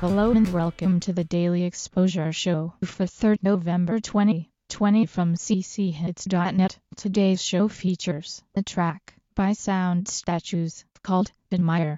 Hello and welcome to the Daily Exposure Show for 3rd November 2020 from cchits.net. Today's show features a track by Sound Statues called Admire.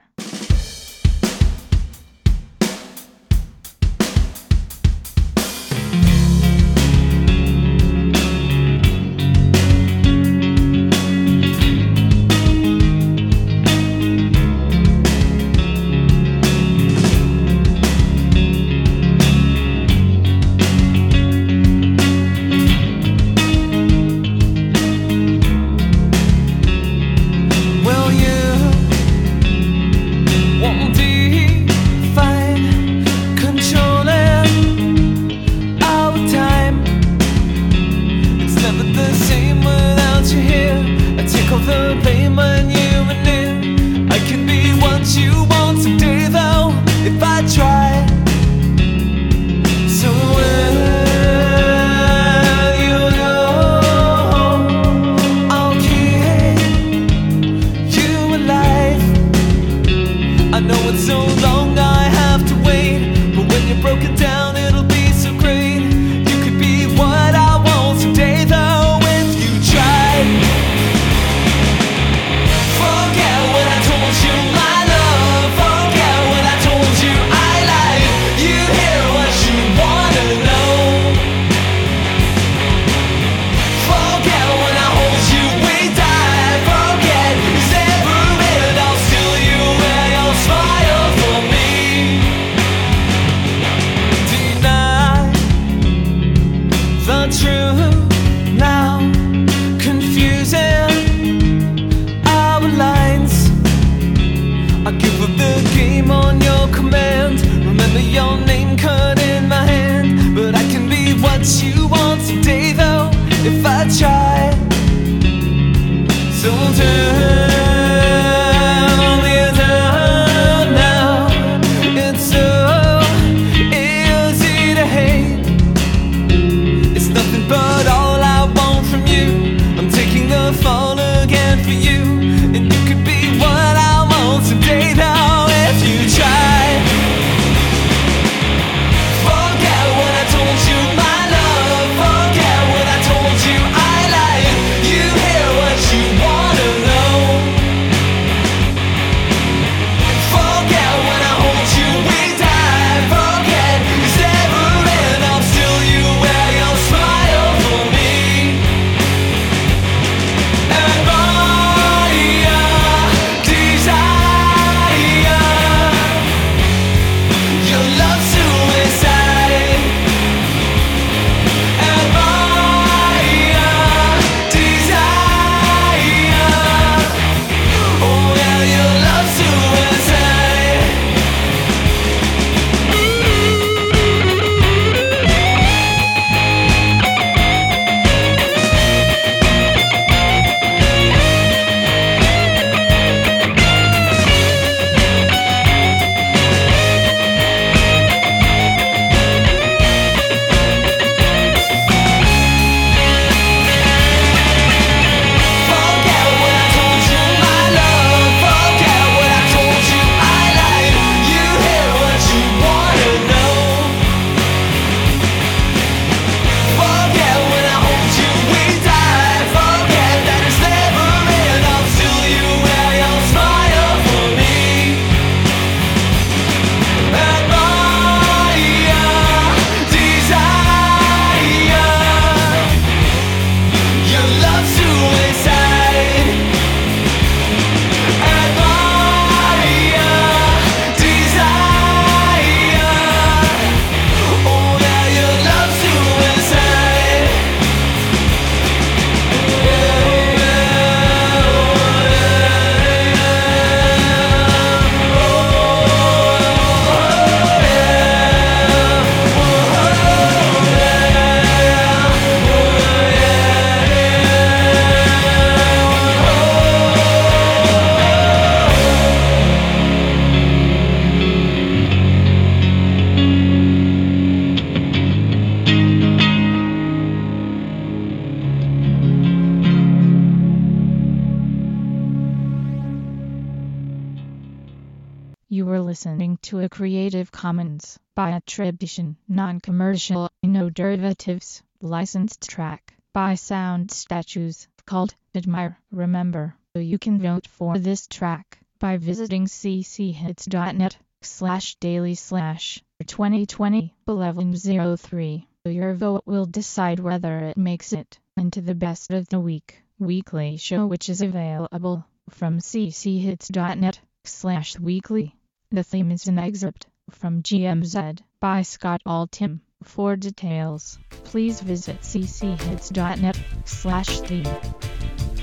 The blame on you and it. I can be what you want someday though, if I try. So when you go, I'll keep you alive. I know it's so long I have to wait, but when you're broken down it'll be so great. You could be what I want someday though, if you try. Forget what I told you, my love. Forget what I You were listening to a Creative Commons by attribution, non-commercial, no derivatives, licensed track by Sound Statues called Admire. Remember, you can vote for this track by visiting cchits.net/daily/2020-1103. Your vote will decide whether it makes it into the best of the weekly show, which is available from cchits.net/weekly. The theme is an excerpt from GMZ by Scott Altham. For details, please visit cchits.net/theme.